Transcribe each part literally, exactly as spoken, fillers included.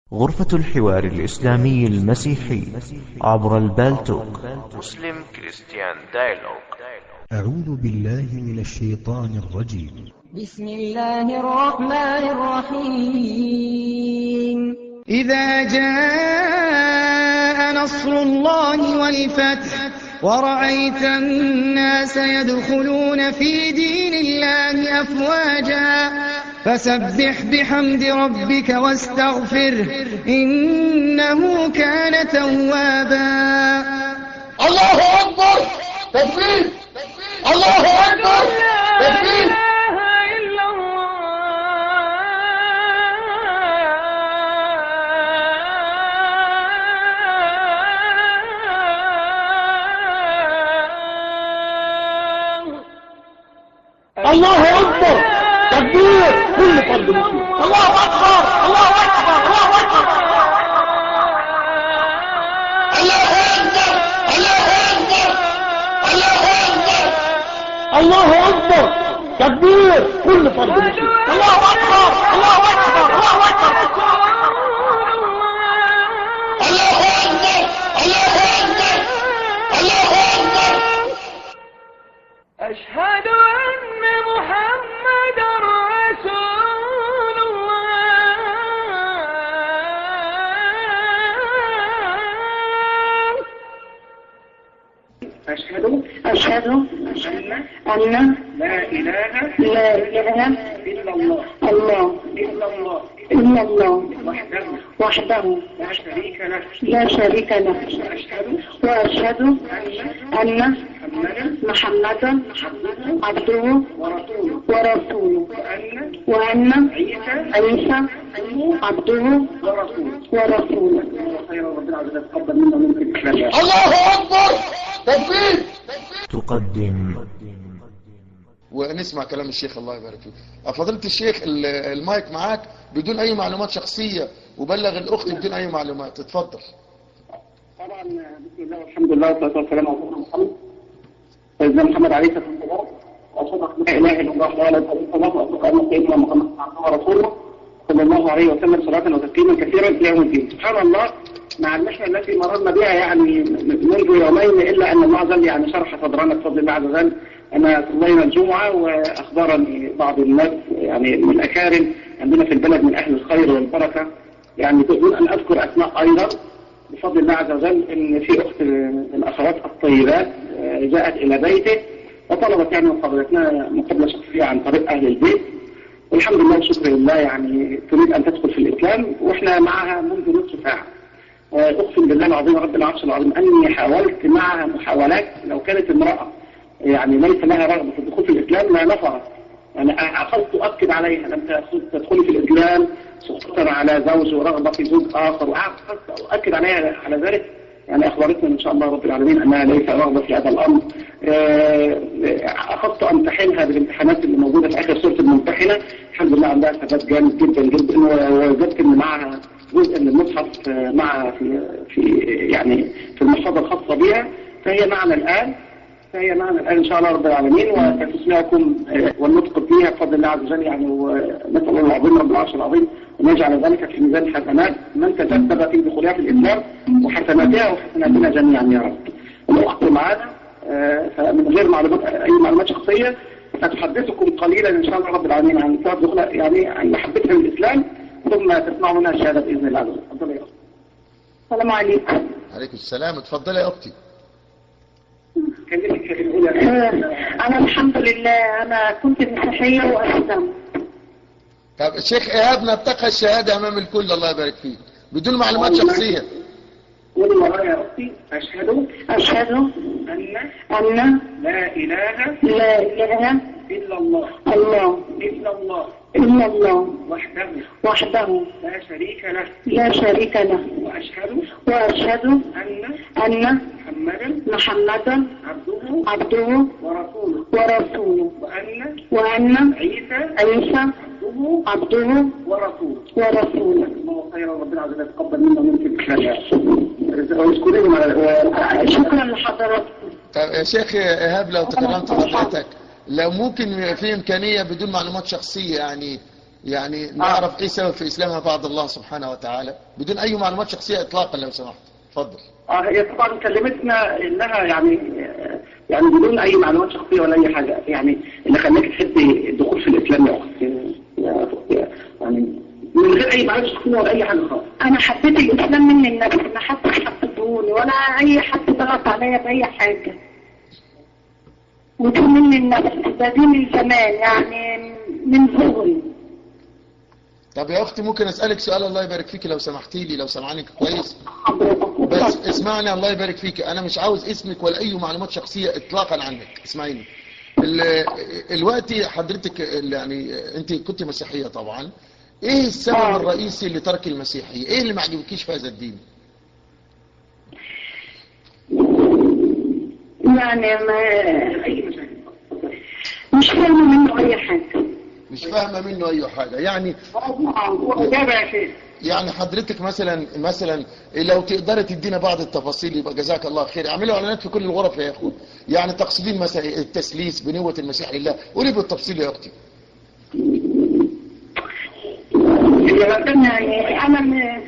غرفة الحوار الإسلامي المسيحي عبر البالتوك. مسلم كريستيان دايلوج. أعوذ بالله من الشيطان الرجيم. بسم الله الرحمن الرحيم. إذا جاء نصر الله والفتح ورأيت الناس يدخلون في دين الله أفواجا فسبح بحمد ربك واستغفره إنه كان توابا. الله أكبر تكبير، الله أكبر تكبير. الله أكبر تكبير كل فرد مسلم. الله أكبر الله أكبر الله أكبر الله أكبر الله أكبر الله أكبر الله أكبر تكبير كل فرد مسلم. الله أكبر الله أكبر الله أكبر الله أكبر الله أكبر الله أكبر. أشهد أن محمد رسول الله. أشهد أشهد أن لا إله لا إله إلا الله الله إلا الله إلا الله وحده وحده لا شريك له لا شريك له وأشهد وأشهد أن محمدا محمدا عبده ورسوله ورسوله وأن وأن عيسى عيسى عبده ورسوله. ورسوله. خير ربنا عز وجل تقبل منا ومنكم الإسلام. الله أكبر تكبير. تقدم ونسمع كلام الشيخ الله يبارك فيك. فضيلة الشيخ المايك معاك بدون اي معلومات شخصية وبلغ الاخت بدون اي معلومات. اتفضل. طبعا بسم الله والحمد لله والصلاه والسلام على سيدنا محمد سيدنا محمد عليه الصلاه والسلام. واشهد ان لا اله الا الله وحده لا شريك له واشهد ان سيدنا محمد عبده ورسوله صلى الله عليه وسلم صلاه وتسليما كثيرا الى يوم الدين. سبحان الله مع المحنه التي مررنا بها يعني منذ يومين الا ان الله عز وجل يعني شرح صدرنا بفضل الله عز وجل. أنا صلينا الجمعة وأخبرني بعض الناس يعني من الأكارم عندنا في البلد من أهل الخير والبركة يعني دون أن أذكر أسماء أيضا بفضل الله عز وجل إن في أخت من الأخوات الطيبات جاءت إلى بيته وطلبت يعني مقابلتنا مقابلة شخصية عن طريق أهل البيت. والحمد لله وشكر لله يعني تريد أن تدخل في الإسلام وإحنا معها منذ نصف ساعة. أقسم بالله العظيم رب العرش العظيم أني حاولت معها محاولات لو كانت امرأة يعني ليس لها رغبة في الدخول في الإسلام لا نفرت. يعني أخذت أؤكد عليها لم تدخلي في الإسلام سخطا على زوج ورغبة في زوج آخر وأخذت أؤكد عليها على ذلك. يعني أخبرتني إن شاء الله رب العالمين أنها ليس رغبة في هذا الأمر. أخذت أمتحنها بالامتحانات اللي موجودة في آخر سورة الممتحنة. الحمد لله عندها ثبات جامد جدا جدا ووجدت إن معها جزء من المصحف معها في في يعني في المحفظة الخاصة بها. فهي معنا الآن فهي معنا الآن إن شاء الله رب العالمين وتسمعكم والنطق فيها بفضل الله عز وجل يعني. ونسأل الله العظيم رب العرش العظيم أن يجعل ذلك في ميزان حسنات من تسبب في دخولها في الإسلام وحسناتها وحسناتنا جميعا يا رب. والأخت معنا فمن غير معلومات أي معلومات شخصية ستحدثكم قليلا إن شاء الله رب العالمين عن سبب دخولها يعني عن محبتها للإسلام ثم تسمعوا منها الشهادة بإذن الله عز وجل. تفضلي يا أختي. السلام عليكم. عليكم السلام. اتفضلي يا أختي. أنا الحمد لله أنا كنت مسيحية وأسلمت. طب الشيخ إيهاب نطقها الشهادة أمام الكل الله يبارك فيك بدون معلومات شخصية. قولي ورايا يا أختي. أشهد أشهد أن أن لا إله لا إله إلا الله الله إلا الله إلا الله وحده وحده لا شريك له لا شريك له وأشهد وأشهد أن أن محمدا محمدا عبده عبده ورسوله ورسوله وأن وأن عيسى عيسى عبده عبده ورسوله ورسوله. الله خير ربنا عز وجل يتقبل منا ومنكم الإسلام. شكرا لحضراتكم. طب يا شيخ إيهاب لو تكرمت حضرتك لو ممكن في إمكانية بدون معلومات شخصية يعني يعني نعرف ايه سبب في اسلامها بعد الله سبحانه وتعالى بدون اي معلومات شخصيه اطلاقا لو سمحت. اتفضل. اه هي طبعا كلمتنا انها يعني يعني بدون اي معلومات شخصيه ولا اي حاجه، يعني اللي خلاك تحبي الدخول في الاسلام يا اخت يا اخت يعني من غير اي معلومات شخصيه ولا اي حاجه خالص. انا حبيت الاسلام من النفس، ما حدش حبيتهولي ولا اي حد ضغط عليا باي حاجه، وده من النفس، ده دين من زمان يعني من صغري. طب يا اختي ممكن اسالك سؤال؟ الله يبارك فيك لو سمحتي لي، لو سمعانك كويس بس اسمعني. الله يبارك فيك، انا مش عاوز اسمك ولا اي معلومات شخصيه اطلاقا عنك. اسمعيني الوقت حضرتك يعني انت كنت مسيحيه طبعا، ايه السبب الرئيسي لترك المسيحيه؟ ايه اللي ما عجبكيش في هذا الدين؟ يعني ما مش فاهمه منه اي حاجه. مش فاهمه منه اي حاجه يعني يعني حضرتك مثلا مثلا لو تقدري تدينا بعض التفاصيل يبقى جزاك الله خير. اعملوا اعلانات في كل الغرف يا اخوان، يعني تقصدين مثلا التسليس بنوة المسيح لله، قولي بالتفصيل يا اختي. يعني انا من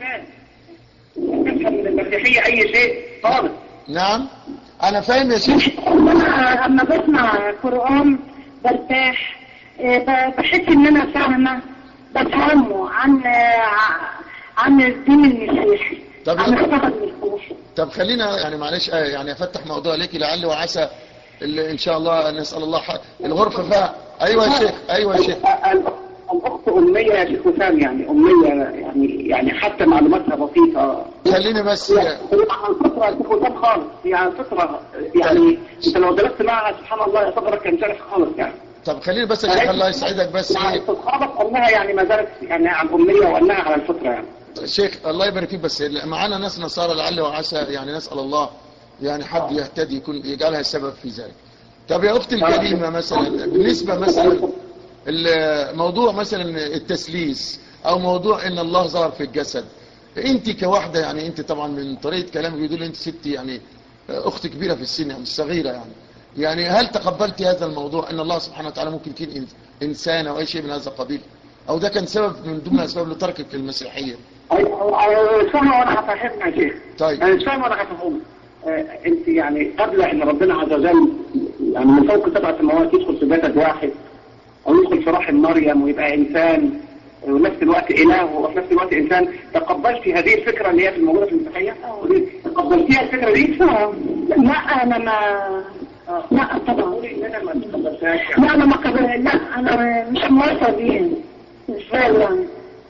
المسيحيه اي شيء خالص. نعم انا فاهم يا شيخ. انا لما بسمع قرآن برتاح، بحس ان انا فاهمه بفهمه عن عن الدين المسيحي. طب عن الصحابه المسيحي. طب خلينا يعني معلش يعني افتح موضوع ليكي لعل وعسى ان شاء الله نسال الله حق. الغرفه فيها ايوه يا شيخ. ايوه يا شيخ. الاخت اميه يا شيخ وسام، يعني اميه يعني يعني حتى معلوماتها بسيطه. خليني بس هي عن فطره يا شيخ وسام خالص، هي عن فطره يعني انت لو درست معها سبحان الله صدرك ينشرح خالص يعني. طب خليني بس يا شيخ الله يسعدك بس ايه تتخابط انها يعني ما زالت يعني عن اميه وانها على الفطره يعني. شيخ الله يبارك فيك، بس معانا ناس نصارى لعل وعسى يعني نسال الله يعني حد يهتدي يكون يجعلها السبب في ذلك. طب يا اختي الكريمه مثلا بالنسبه مثلا الموضوع مثلا التسليس او موضوع ان الله ظهر في الجسد، انت كواحده يعني انت طبعا من طريقه كلامك بيقول انت ست يعني اخت كبيره في السن يعني مش صغيره يعني يعني هل تقبلتي هذا الموضوع ان الله سبحانه وتعالى ممكن يكون انسان او اي شيء من هذا القبيل، او ده كان سبب من ضمن اسباب لتركك المسيحيه؟ ايوه فاهمه وانا هفهمها يا شيخ. طيب انا مش فاهمه وانا هفهمها. انت يعني قبل ان ربنا عز وجل يعني من فوق سبع سماوات يدخل في جسد واحد او يدخل في رحم مريم ويبقى انسان وفي نفس الوقت اله وفي نفس الوقت انسان، تقبلتي هذه الفكره اللي هي في الموجوده في المسيحيه؟ تقبلتيها الفكره دي؟ لا انا ما لا طبعا انا ما تقبلتهاش. لا انا ما قبل لا انا مش موافقه بيها مش فاهم.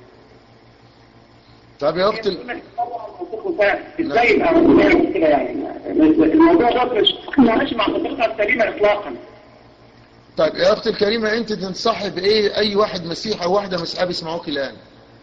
طب يا اختي ازاي يبقى كده يعني الموضوع ده مش مش مع فطرتها السليمه اطلاقا. طيب يا اختي الكريمه انت تنصحي بايه اي واحد مسيحي او واحده مسيحيه بيسمعوك الان؟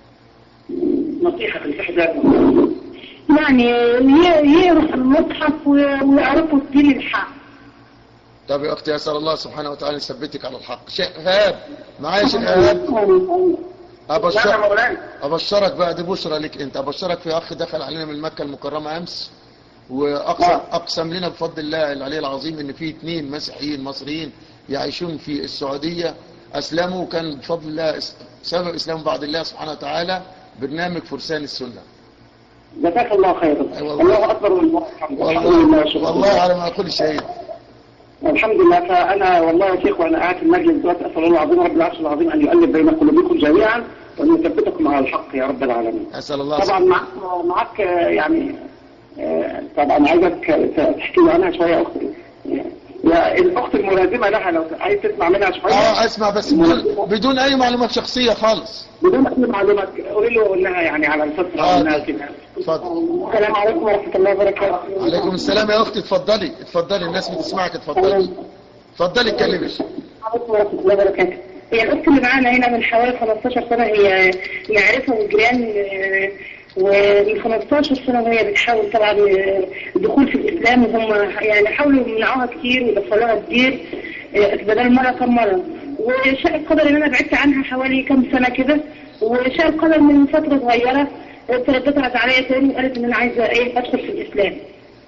نصيحه تنصحي بها يعني يقروا المصحف ويعرفوا الدين الحق. طب يا اختي اسال الله سبحانه وتعالى يثبتك على الحق. شيخ ايهاب معايا شيخ ايهاب؟ ابشرك ابشرك بقى دي بشرى لك انت. ابشرك في اخ دخل علينا من مكه المكرمه امس واقسم اقسم لنا بفضل الله العلي العظيم ان في اثنين مسيحيين مصريين يعيشون في السعوديه اسلموا، وكان بفضل الله سبب اسلام بعد الله سبحانه وتعالى برنامج فرسان السنه. جزاك الله خيرا. الله اكبر والله الحمد. والله على ما اقول شهيد. الحمد لله. فانا والله يا شيخ وانا قاعد في المجلس دلوقتي اسال الله العظيم رب العرش العظيم ان يؤلف بين قلوبكم جميعا وان يثبتكم على الحق يا رب العالمين. اسال الله. طبعا معك معك يعني طبعا عايزك تحكي لي عنها شويه يا اختي. يا الاخت الملازمه لها لو عايز تسمع منها شويه. اه اسمع بس بدون, بدون اي معلومات شخصيه خالص. بدون اي معلومات قولي له انها يعني على الفطره آه. وانها كده. اتفضل. السلام عليكم ورحمه الله وبركاته. عليكم السلام يا اختي. اتفضلي اتفضلي الناس بتسمعك. اتفضلي اتفضلي اتكلمي. عليكم ورحمه الله وبركاته. هي الاخت اللي معانا هنا من حوالي خمستاشر سنه، هي معرفه وجيران، ومن خمستاشر سنه وهي بتحاول طبعا الدخول في الاسلام، وهم يعني حاولوا يمنعوها كتير ويدخلوها كتير بدل مره كم مره. وشاء القدر ان انا بعدت عنها حوالي كم سنه كده، وشاء القدر من فتره صغيره ترددت عليا تاني وقالت ان انا عايزه ايه ادخل في الاسلام.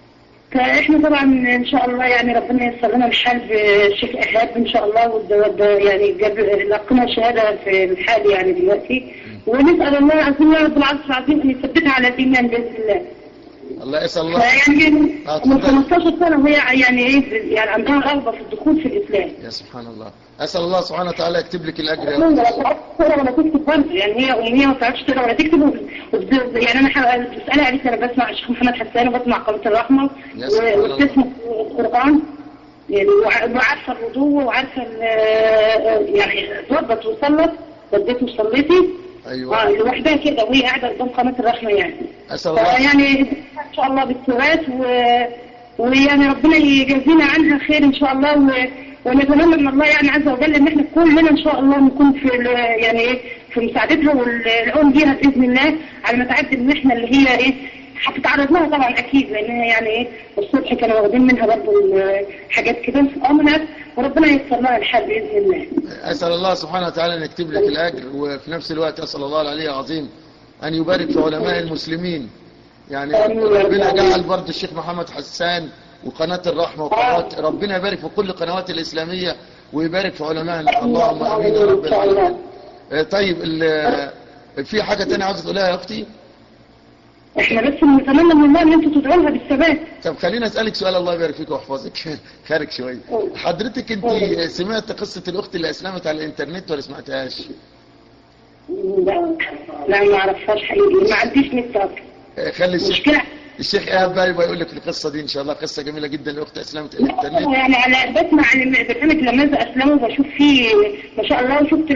فاحنا طبعا ان شاء الله يعني ربنا ييسر لنا الحال بالشيخ ايهاب ان شاء الله، والد يعني جاب لقنا شهاده في الحال يعني دلوقتي، ونسال الله عظيم يا رب العرش العظيم ان يثبتها على الايمان باذن الله. الله يسأل الله. فيعني من خمستاشر سنة وهي يعني ايه يعني عندها رغبة في الدخول في الإسلام. يا سبحان الله. أسأل الله سبحانه وتعالى يكتب لك الأجر يا رب. لا تعرفش تقرا ولا تكتب برضه، يعني هي أمنية ما تعرفش تقرا ولا تكتب، يعني أنا بسألها عليك، أنا بسمع الشيخ محمد حسان وبسمع قناة الرحمة وبتسمع القرآن يعني، وعارفة الوضوء وعارفة يعني توضت وصلت، وديت وصليتي. ايوه لوحدها كده وهي قاعده قدام قناه الرحمه يعني. اسال الله يعني ان شاء الله بالثبات و... ويعني ربنا يجازينا عنها خير ان شاء الله، و... ونتمنى من الله يعني عز وجل ان احنا كلنا ان شاء الله نكون في ال... يعني ايه في مساعدتها والعون بيها باذن الله، على ما تعدي المحنه اللي هي ايه هتتعرض لها طبعا اكيد، لان هي يعني ايه الصبح كانوا واخدين منها برضه حاجات كده في امنت، وربنا ييسر لها الحال باذن الله. اسال الله سبحانه وتعالى ان يكتب لك الاجر، وفي نفس الوقت اسال الله العلي العظيم ان يبارك في علماء المسلمين. يعني ربنا جعل برضه الشيخ محمد حسان وقناه الرحمه وقنوات، ربنا يبارك في كل القنوات الاسلاميه ويبارك في علماء. اللهم امين يا رب العالمين. طيب في حاجه ثانيه عاوز تقولها يا اختي؟ احنا بس نتمنى من الله ان انتوا تدعوا لها بالثبات. طب خليني اسالك سؤال، الله يبارك فيك ويحفظك خارج شويه. حضرتك انت سمعت قصه الاخت اللي اسلمت على الانترنت ولا سمعتهاش؟ لا لا ما اعرفهاش حقيقي، ما عنديش نت اصلا. خلي الشيخ الشيخ ايهاب بقى يبقى يقول لك القصه دي ان شاء الله، قصه جميله جدا لاخت اسلمت على الانترنت. يعني على بسمع عن برنامج لماذا اسلموا وبشوف فيه ما شاء الله، وشفت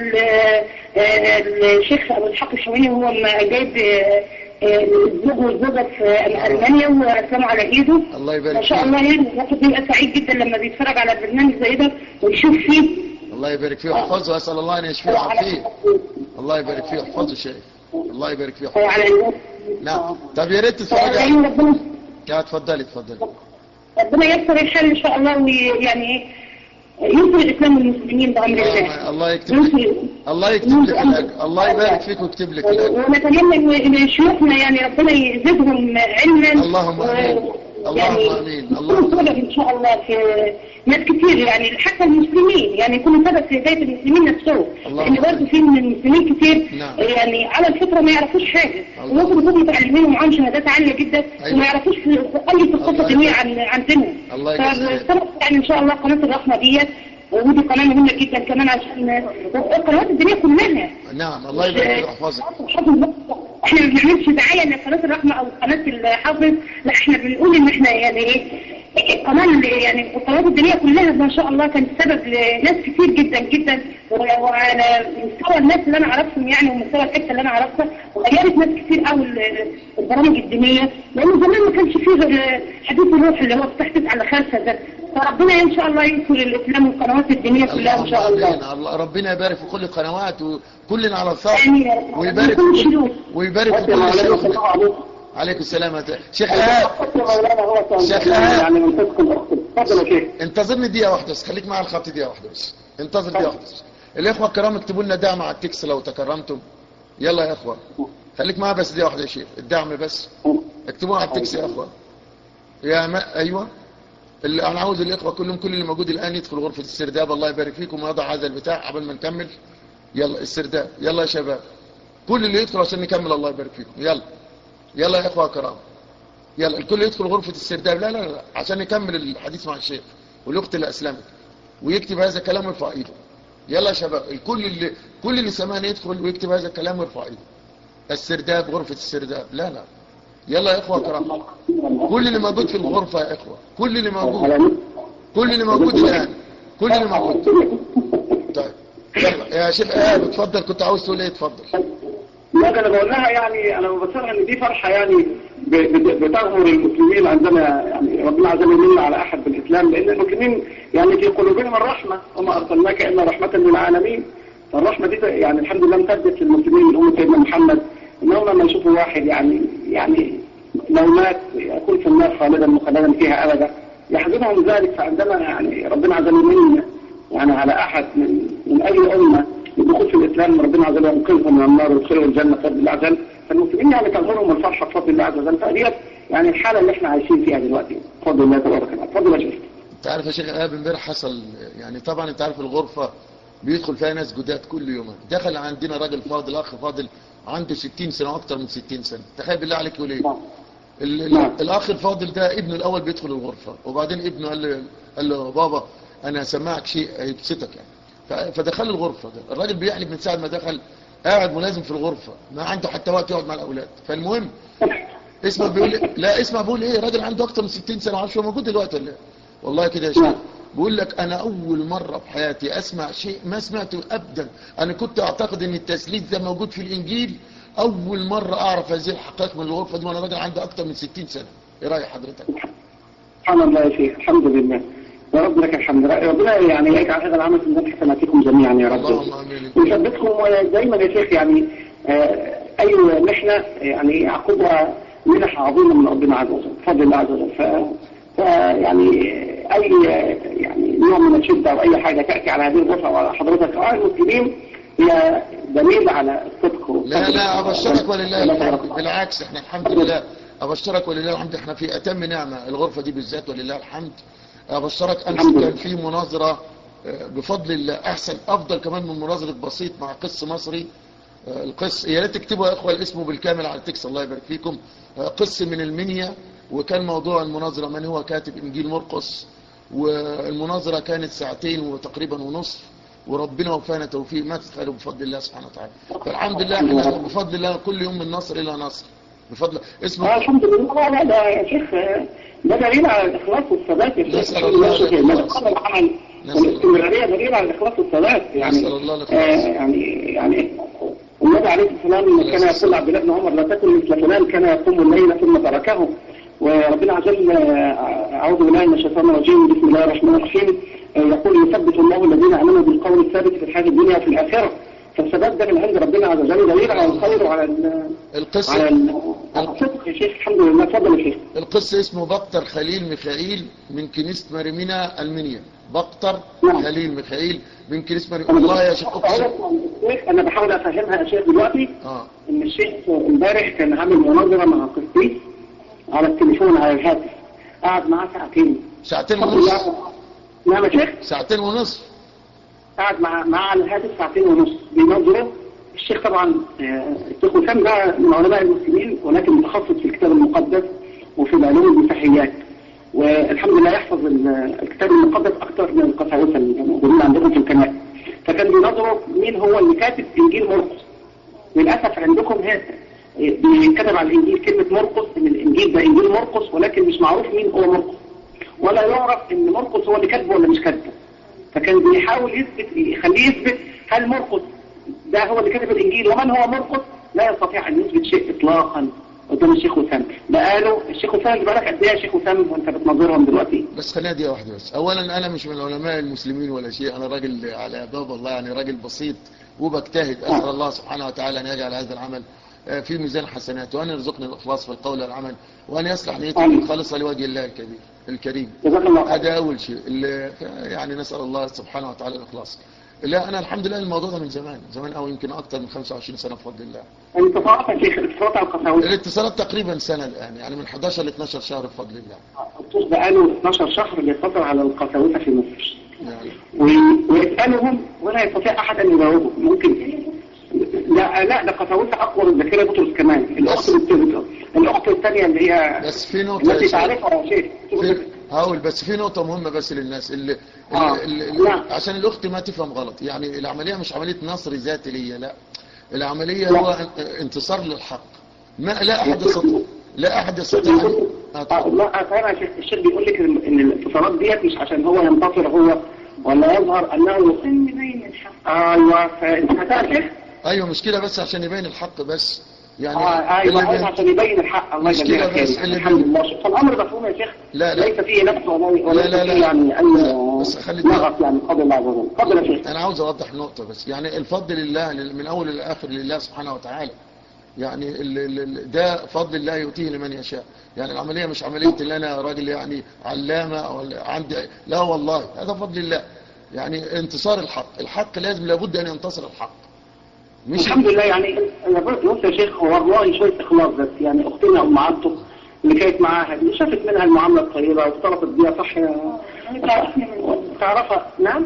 الشيخ ابو اسحاق الشويني وهو جايب الزوج والزوجة في ألمانيا وأسلموا على إيده. الله يبارك ما شاء الله، يعني الواحد بيبقى سعيد جدا لما بيتفرج على برنامج زي ده ويشوف فيه. الله يبارك فيه ويحفظه، أسأل الله أن يشفيه ويعافيه. الله يبارك فيه ويحفظه شيخ. الله يبارك فيه ويحفظه. نعم. طب يا ريت تتفرج على يا اتفضلي اتفضلي. ربنا ييسر الحال إن شاء الله، ويعني ينصر الإسلام والمسلمين بأمر الله. الله يكتب لك الله يكتب لك الأجر، الله يبارك فيك ويكتب لك الأجر. ونتمنى إن شيوخنا يعني ربنا يزيدهم علما. اللهم آمين. اللهم آمين. اللهم آمين. إن شاء الله في ناس كتير يعني حتى المسلمين يعني يكونوا سبب في هداية المسلمين نفسهم، لأن برضه في من المسلمين كتير نعم. يعني على الفطرة ما يعرفوش حاجة، وممكن يكونوا متعلمين ومعاهم شهادات عالية جدا. أيوة. وما يعرفوش في أي ثقافة دينية عن عن دينهم. الله يبارك. يعني إن شاء الله قناة الرحمة ديت، ودي قناة مهمة جدا كمان عشان القنوات الدينية كلها. نعم. الله يبارك ويحفظك. احنا ما بنعملش دعاية لقناة الرحمة او قناة الحافظ، لا احنا بنقول ان احنا يعني ايه كمان يعني القنوات الدينية كلها ما شاء الله كانت سبب لناس كتير جدا جدا، وعلى مستوى الناس اللي انا اعرفهم يعني ومستوى الحته اللي انا اعرفها، وغيرت ناس كتير قوي البرامج الدينية، لان زمان ما كانش فيه غير حديث الروح اللي هو بتحدث على خمسة ده. فربنا ان شاء الله ينصر الاسلام والقنوات الدينيه كلها ان شاء الله. الله ربنا يبارك في كل القنوات وكلنا على الصف، ويبارك ويبارك في كل شيوخنا. عليكم السلام. شيخ ايهاب شيخ ايهاب انتظرني دقيقه واحده بس، خليك معي الخط دقيقه واحده بس، انتظر دقيقه واحده بس. الاخوه الكرام اكتبوا لنا دعم على التكست لو تكرمتم. يلا يا اخوه خليك معي بس دقيقه واحده يا شيخ، الدعم بس اكتبوها على التكست يا اخوه. يا ما ايوه اللي انا عاوز الاخوه كلهم، كل اللي موجود الان يدخل غرفه السرداب. الله يبارك فيكم ويضع هذا البتاع قبل ما نكمل. يلا السرداب، يلا يا شباب كل اللي يدخل عشان نكمل. الله يبارك فيكم. يلا يلا يا اخوه الكرام، يلا الكل يدخل غرفه السرداب. لا لا لا عشان نكمل الحديث مع الشيخ والاخت اللي اسلمت، ويكتب هذا الكلام ويرفع ايده. يلا يا شباب الكل اللي كل اللي سمعني يدخل ويكتب هذا الكلام ويرفع ايده. السرداب غرفه السرداب. لا لا يلا يا اخوه الكرام، كل اللي موجود في الغرفه يا اخوه، كل اللي موجود كل اللي موجود الان كل اللي موجود. طيب يلا يا شيخ ايهاب اتفضل، كنت عاوز تقول ايه؟ اتفضل. لا انا بقول لها يعني انا ببصرها ان دي فرحه يعني بتغمر المسلمين عندما يعني ربنا عز وجل يمن على احد بالاسلام، لان المسلمين يعني في قلوبهم الرحمه، وما ارسلناك الا رحمه للعالمين. فالرحمه دي يعني الحمد لله امتدت للمسلمين من امه سيدنا محمد، ان هم لما يشوفوا واحد يعني يعني لو مات يكون في النار خالدا مخلدا فيها ابدا يحزنهم ذلك. فعندما يعني ربنا عز وجل يمن يعني على احد من من اي امه يدخل في الاسلام، ربنا عز وجل ينقذهم من النار ويدخلهم الجنه بفضل الله عز وجل. فالمسلمين يعني تغمرهم الفرحه بفضل الله عز وجل. فديت يعني الحالة اللي احنا عايشين فيها دلوقتي بفضل الله تبارك وتعالى. اتفضل يا شيخ. انت عارف يا شيخ ايهاب امبارح حصل يعني طبعا انت عارف الغرفة بيدخل فيها ناس جداد كل يوم. دخل عندنا راجل فاضل اخ فاضل عنده ستين سنة واكتر من ستين سنة. تخيل بالله عليك يقول ايه؟ الاخ الفاضل ده ابنه الاول بيدخل الغرفة وبعدين ابنه قال له قال له بابا انا هسمعك شيء هيبسطك يعني. فدخل الغرفة ده الراجل بيحلف من ساعة ما دخل قاعد ملازم في الغرفة ما عنده حتى وقت يقعد مع الاولاد. فالمهم اسمع بيقول لا اسمع بيقول ايه راجل عنده اكتر من ستين سنة وعارف هو موجود دلوقتي ولا والله كده يا شيخ. بقول لك انا اول مرة في حياتي اسمع شيء ما سمعته ابدا. انا كنت اعتقد ان التسليت ده موجود في الانجيل. اول مرة اعرف هذه الحقائق من الغرفة دي وانا راجل عنده اكتر من ستين سنة. ايه رأي حضرتك؟ سبحان الله يا شيخ. الحمد لله يا رب لك الحمد. ربنا يعني يجعل هذا العمل في ميزان حسناتكم جميعا يا رب. اللهم امين. ويثبتكم دايما يا شيخ. يعني آه اي محنة يعني يعقبها منح عظيمة من ربنا عز وجل بفضل الله عز وجل. ف يعني اي يعني نوع من الشدة او اي حاجة تأتي على هذه الغرفة وعلى حضرتك اه المسلمين هي دليل على الصدق. لا لا ابشرك ولله الحمد. بالعكس احنا الحمد لله ابشرك ولله الحمد. احنا في اتم نعمة الغرفة دي بالذات ولله الحمد. ابشرك امس كان في مناظرة بفضل الله احسن افضل كمان من مناظرة بسيط مع قس مصري. القس يا ريت تكتبوا يا اخوة الاسم بالكامل على التكست الله يبارك فيكم. قس من المنيا وكان موضوع المناظرة من هو كاتب انجيل مرقس. والمناظرة كانت ساعتين وتقريبا ونصف وربنا وفانا توفيق ما تتخيلوا بفضل الله سبحانه وتعالى. فالحمد لله احنا بفضل الله كل يوم من نصر الى نصر بفضل اسمه. الحمد لله. لا ده يا شيخ ده دليل على الاخلاص والثبات يا شيخ. نسأل الله قبل العمل والاستمرارية دليل على الاخلاص والثبات. يعني نسأل الله آه يعني يعني النبي عليه السلام كان يقول عبد الله بن عمر لا تكن مثل فلان كان يقوم الليل ثم تركه. وربنا عز وجل اعوذ بالله من الشيطان الرجيم بسم الله الرحمن الرحيم يقول يثبت الله الذين امنوا بالقول الثابت في الحياه الدنيا وفي الاخره. فالثبات ده من عند ربنا عز وجل دليل على الخير وعلى القصه على الصدق يا شيخ. الحمد لله. اتفضل يا شيخ. القصه اسمه بقتر خليل ميخائيل من كنيسه مريمينا المنيا. بقتر خليل ميخائيل من كنيسه مريمينا. والله يا شيخ اقسم انا بحاول افهمها يا شيخ دلوقتي اه ان الشيخ امبارح كان عامل مناظره مع قسيس على التليفون على الهاتف. قعد معاه ساعتين ساعتين ونص. نعم يا شيخ. ساعتين ونص قعد مع مع على الهاتف ساعتين ونص بيناظروا. الشيخ طبعا الشيخ وسام ده من علماء المسلمين ولكن متخصص في الكتاب المقدس وفي العلوم المسيحيات. والحمد لله يحفظ الكتاب المقدس اكثر من القساوسه الموجودين عندكم في الكنائس. فكان بيناظروا مين هو اللي كاتب انجيل مرقس. للاسف عندكم بيتكتب على الانجيل كلمه مرقس ان الانجيل ده انجيل مرقس ولكن مش معروف مين هو مرقس ولا يعرف ان مرقس هو اللي كاتبه ولا مش كاتبه. فكان بيحاول يثبت يخليه يثبت هل مرقس ده هو اللي كتب الانجيل ومن هو مرقس. لا يستطيع ان يثبت شيء اطلاقا قدام الشيخ وسام. بقاله الشيخ وسام بقالك قد ايه يا شيخ وسام وانت بتناظرهم دلوقتي؟ بس خلينا دقيقه واحده بس. اولا انا مش من علماء المسلمين ولا شيء. انا راجل على باب الله يعني راجل بسيط وبجتهد. اسال الله سبحانه وتعالى ان يجعل هذا العمل في ميزان حسنات وان يرزقني الاخلاص في القول والعمل وان يصلح نيتي خالصه لوجه الله الكبير الكريم. هذا اول شيء يعني نسال الله سبحانه وتعالى الاخلاص. لا انا الحمد لله الموضوع ده من زمان زمان او يمكن اكتر من خمسة وعشرين سنه بفضل الله. الاتصالات يا شيخ الاتصالات على القساوسه. الاتصالات تقريبا سنه الان يعني من حداشر ل اتناشر شهر بفضل الله. الدكتور بقاله اتناشر شهر بيتصل على القساوسه في مصر. يعني. ويسالهم ولا يستطيع احد ان يجاوبه. ممكن لا لا ده قساوسه اقوى من ذكيه بطرس كمان. الاخت الاخت الثانيه اللي هي بس في نقطه التي تعرفها يا شيخ. هقول بس في نقطة مهمة بس للناس اللي, آه. اللي, اللي عشان الأخت ما تفهم غلط. يعني العملية مش عملية نصر ذاتي ليا لا. العملية لا. هو انتصار للحق. ما لا أحد يستطيع لا أحد يستطيع لا فاهم يا شيخ. الشيخ بيقول لك إن الاتصالات ديت مش عشان هو ينتصر هو ولا يظهر أنه يبين الحق. أيوه فأنت يا شيخ. أيوه مش كده بس عشان يبين الحق بس. يعني آه ايوه بي... عشان يبين الحق. الله يجزيك خير. الحمد لله. الامر مفهوم يا شيخ. لا لا ليس فيه نفس ولا ولا لا لا يعني اي بس خلي نغط يعني بفضل الله عز وجل. اتفضل يا شيخ. انا عاوز اوضح نقطه بس. يعني الفضل لله من اول لاخر لله سبحانه وتعالى. يعني ال ال ده فضل الله يؤتيه لمن يشاء. يعني العمليه مش عمليه اللي انا راجل يعني علامه او عندي لا والله هذا فضل الله. يعني انتصار الحق. الحق لازم لابد ان ينتصر الحق. مش الحمد لله. يعني انا بص يا شيخ والله شويه اخلاص بس. يعني اختنا ام عبده اللي كانت معاها دي شافت منها المعامله الطيبه واختلطت بيها صح يا تعرفها؟ نعم.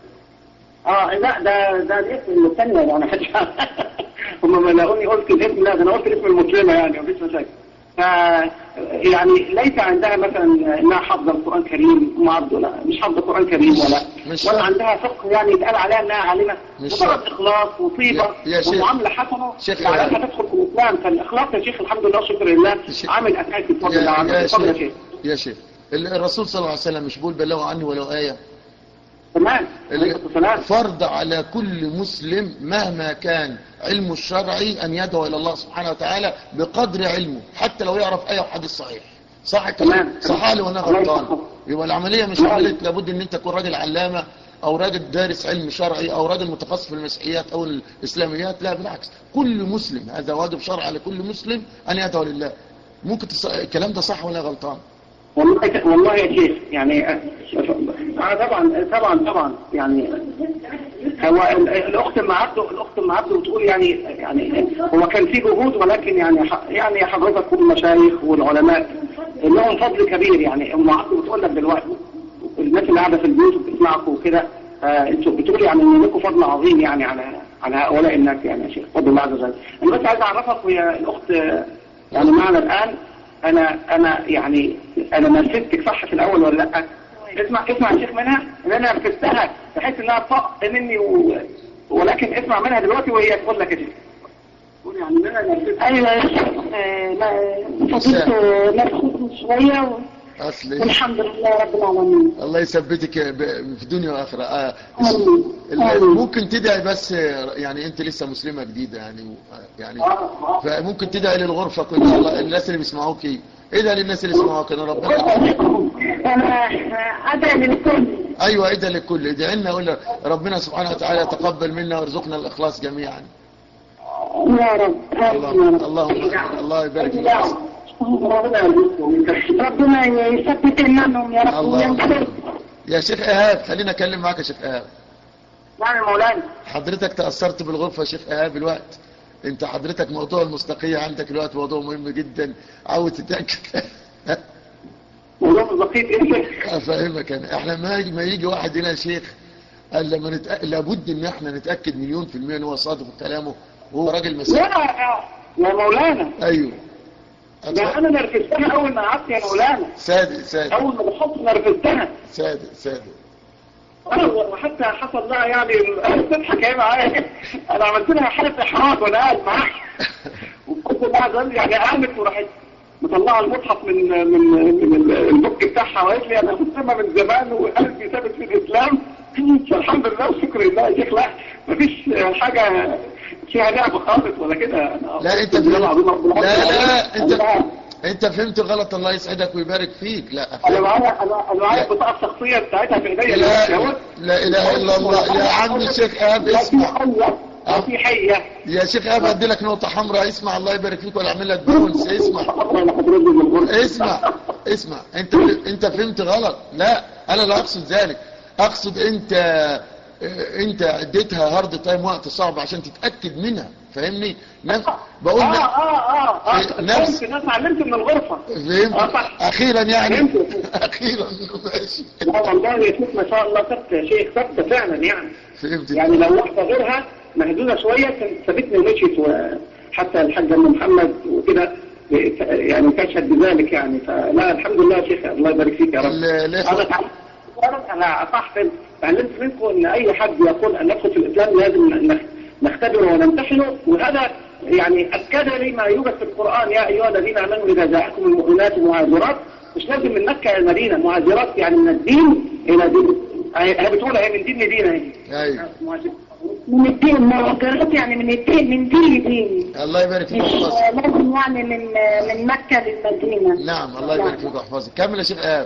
اه لا ده ده الاسم الثاني يعني حاجه هم ما لقوني قلت الاسم، لا ده انا قلت اسم المسلمه يعني مفيش مشاكل. ف يعني ليس عندها مثلا انها حافظه القران الكريم ام عبده، لا مش حافظه القران الكريم ولا ولا عندها فقه يعني يتقال عليها انها عالمه، مجرد اخلاص وطيبه ومعامله حسنه وعليها تدخل في الاسلام. فالاخلاص يا شيخ الحمد لله شكر لله عامل اساسي بفضل الله عز وجل. يا شيخ يا شيخ الرسول صلى الله عليه وسلم مش بيقول بلغوا عني ولو ايه؟ تمام. فرض على كل مسلم مهما كان علمه الشرعي أن يدعو إلى الله سبحانه وتعالى بقدر علمه، حتى لو يعرف آية وحديث صحيح. صح الكلام؟ صح لي وأنا غلطان؟ يبقى العملية مش عملية لابد أن أنت تكون راجل علامة أو راجل دارس علم شرعي أو راجل متخصص في المسيحيات أو الإسلاميات. لا بالعكس، كل مسلم هذا واجب شرعي على كل مسلم أن يدعو لله. ممكن تص... الكلام ده صح ولا غلطان؟ والله والله يا شيخ يعني أنا طبعا طبعا طبعا يعني هو الاخت ام عبده الاخت ام عبده بتقول يعني يعني هو كان في جهود، ولكن يعني يعني حضرتك والمشايخ والعلماء لهم فضل كبير. يعني ام عبده بتقول لك دلوقتي الناس اللي قاعده في البيوت وبتسمعكم وكده، انتوا بتقولوا يعني ان لكم فضل عظيم يعني على على هؤلاء الناس يعني يا شيخ فضل الله عز وجل. انا بس عايز اعرفك ويا الاخت يعني معنا الان، انا انا يعني انا نرفزتك صح في الاول ولا لا؟ اسمع اسمع يا شيخ منها ان انا نرفزتها بحيث انها طق مني و... ولكن اسمع منها دلوقتي وهي تقول لك يا شيخ. تقول يعني ان انا نرفزتها. ايوه يا شيخ فضلت نرفزت شويه و... أصلي والحمد لله رب العالمين. الله يثبتك في دنيا واخره. آه. ممكن تدعي بس يعني انت لسه مسلمه جديده يعني يعني فممكن تدعي للغرفه كلها الناس اللي بيسمعوكي. ادعي للناس اللي يسمعوك ان ربنا انا ادعي للكل. ايوه ادعي للكل، ادعي لنا قول ربنا سبحانه وتعالى يتقبل منا ويرزقنا الاخلاص جميعا يا رب. اللهم الله يبارك فيك. ربنا يثبت منهم يا رب وينصر. يا شيخ ايهاب خلينا اتكلم معاك يا شيخ ايهاب. نعم يا مولانا. حضرتك تأثرت بالغرفة يا شيخ ايهاب الوقت. انت حضرتك موضوع المصداقية عندك الوقت موضوع مهم جدا، عاوز تتأكد. موضوع المصداقية ايه؟ افهمك انا، احنا ما ما يجي واحد هنا يا شيخ قال لما نتأكد لابد ان احنا نتأكد مليون في المية ان هو صادق في كلامه وهو راجل مسيحي. لا يا مولانا. ايوه. ده انا نرفزتها اول ما قعدت يا مولانا. صادق صادق. اول ما بحط نرفزتها. صادق صادق. انا وحتى حصل لها يعني تضحك ايه معايا. انا عملت لها حاله احراج وانا قاعد معاها. وقلت لها يعني قامت وراحت مطلعه المصحف من من من البوك بتاعها وقالت لي انا مسلمه من زمان وقلبي ثابت في الاسلام. فالحمد لله وشكر لله يا شيخ. لا مفيش حاجه فيها لعب خالص ولا كده. لا انت لا لا انت انت فهمت غلط. الله يسعدك ويبارك فيك. لا انا معايا انا انا معايا البطاقه الشخصيه بتاعتها في ايديا. لا لا اله الا الله يا عم الشيخ ايهاب اسمع. في حيه يا شيخ ايهاب ادي لك نقطه حمراء. اسمع الله يبارك فيك ولا اعمل لك بونس. اسمع اسمع اسمع انت انت فهمت غلط. لا انا لا اقصد ذلك، اقصد انت انت اديتها هارد تايم وقت صعب عشان تتاكد منها. فاهمني؟ بقول اه اه اه نفس الناس علمت من الغرفه. فهمت اخيرا يعني اخيرا ماشي. لا والله يا شيخ ما شاء الله ثبت يا شيخ ثبت فعلا يعني. فهمت يعني لو واحده غيرها مهدوده شويه كانت سابتني ومشيت، وحتى الحاج ام محمد وكده يعني تشهد بذلك يعني. فلا الحمد لله يا شيخ الله يبارك فيك يا رب. انا انا صح تعلمت منكم ان اي حد يقول ان ندخل في الاسلام لازم نختبره ونمتحنه، وهذا يعني اكد لي ما يوجد في القران يا ايها الذين امنوا اذا جاءكم المؤمنات مهاجرات. مش لازم من مكه الى المدينه، مهاجرات يعني من الدين الى دين. هي بتقول هي من دين لدين اهي. ايوه من الدين مهاجرات يعني من الدين من دين لدين. الله يبارك فيك ويحفظك. لازم يعني من من مكه للمدينه. نعم الله يبارك فيك ويحفظك. كمل يا شيخ ايهاب.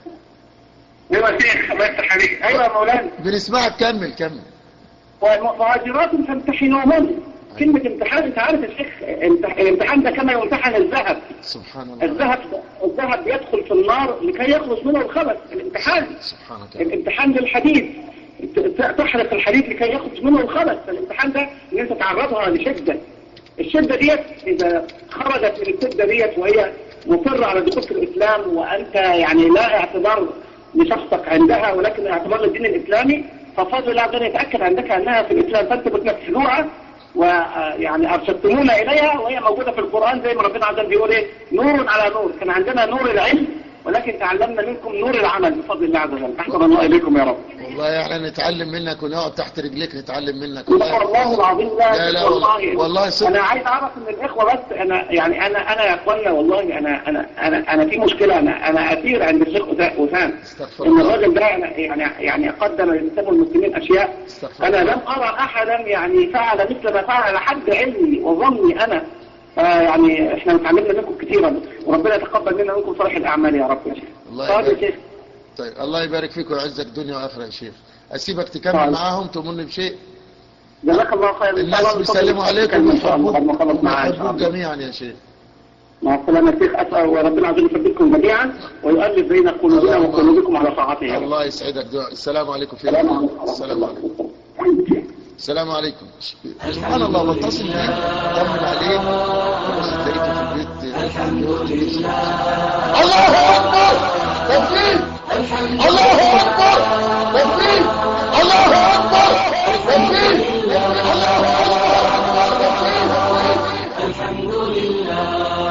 ايوه يا شيخ الله يفتح عليك. ايوه يا مولانا بنسمعك. كمل كمل. ومهاجرات فامتحنوهن. كلمة امتحان انت عارف يا شيخ الامتحان ده كما يمتحن الذهب. سبحان الله. الذهب الذهب يدخل في النار لكي يخلص منه الخبث. الامتحان سبحان الله. الامتحان للحديد تحرق الحديد لكي يخرج منه الخبث. الامتحان ده ان انت تعرضها لشدة. الشدة ديت اذا خرجت من الشدة ديت وهي مصر على الدخول في الإسلام وأنت يعني لا اعتبار لشخصك عندها ولكن اعتبار للدين الإسلامي، ففضل الله عز يتأكد عندك أنها في الإسلام، فأنت بتنفذوها ويعني أرشدتمونا إليها وهي موجودة في القرآن زي ما ربنا عز وجل بيقول إيه نور على نور. كان عندنا نور العلم ولكن تعلمنا منكم نور العمل بفضل الله عز وجل. أحسن الله إليكم يا رب. والله يعني نتعلم منك ونقعد تحت رجليك نتعلم منك. والله العظيم لا, لا, لا والله, والله صدق. أنا عايز أعرف من الإخوة بس أنا يعني أنا أنا يا إخوانا والله أنا أنا أنا أنا في مشكلة. أنا أنا أثير عند الشيخ وسام إن الراجل ده يعني يعني قدم للإسلام والمسلمين أشياء أنا لم أرى أحدا يعني فعل مثل ما فعل حد علمي وظني أنا. يعني احنا اتعلمنا منكم كثيرا وربنا يتقبل منا منكم صالح الاعمال يا رب يا شيخ. الله يبارك. طيب الله يبارك فيك ويعزك دنيا واخره يا شيخ. اسيبك تكمل طيب. معاهم تؤمرني بشيء. جزاك الله خير. الناس بيسلموا عليكم ويحبوك جميعا يا شيخ. مع السلامه يا شيخ. اسال وربنا عز وجل يثبتكم جميعا ويؤلف بين قلوبنا وقلوبكم على طاعته. الله يسعدك. السلام عليكم في الله. السلام عليكم. السلام عليكم. سبحان الله بتصل بيك طمن عليك بس تلاقيته في البيت. الحمد لله. الله اكبر تكبير. الله اكبر تكبير. الله اكبر تكبير. الله اكبر تكبير. الحمد لله.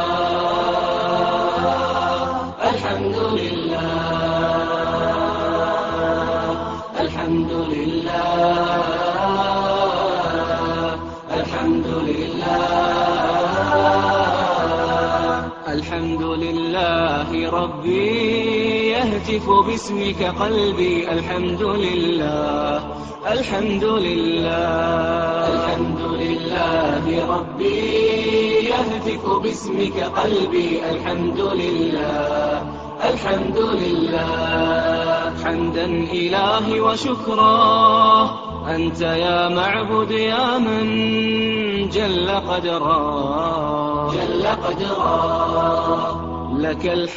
الحمد لله. الحمد لله. الحمد لله. الحمد لله ربي يهتف باسمك قلبي. الحمد لله. الحمد لله. الحمد لله ربي يهتف باسمك قلبي. الحمد لله. الحمد لله. حمدا إلهي وشكرا أنت يا معبد يا من جل قدرا. جل قدرا لك الحمد.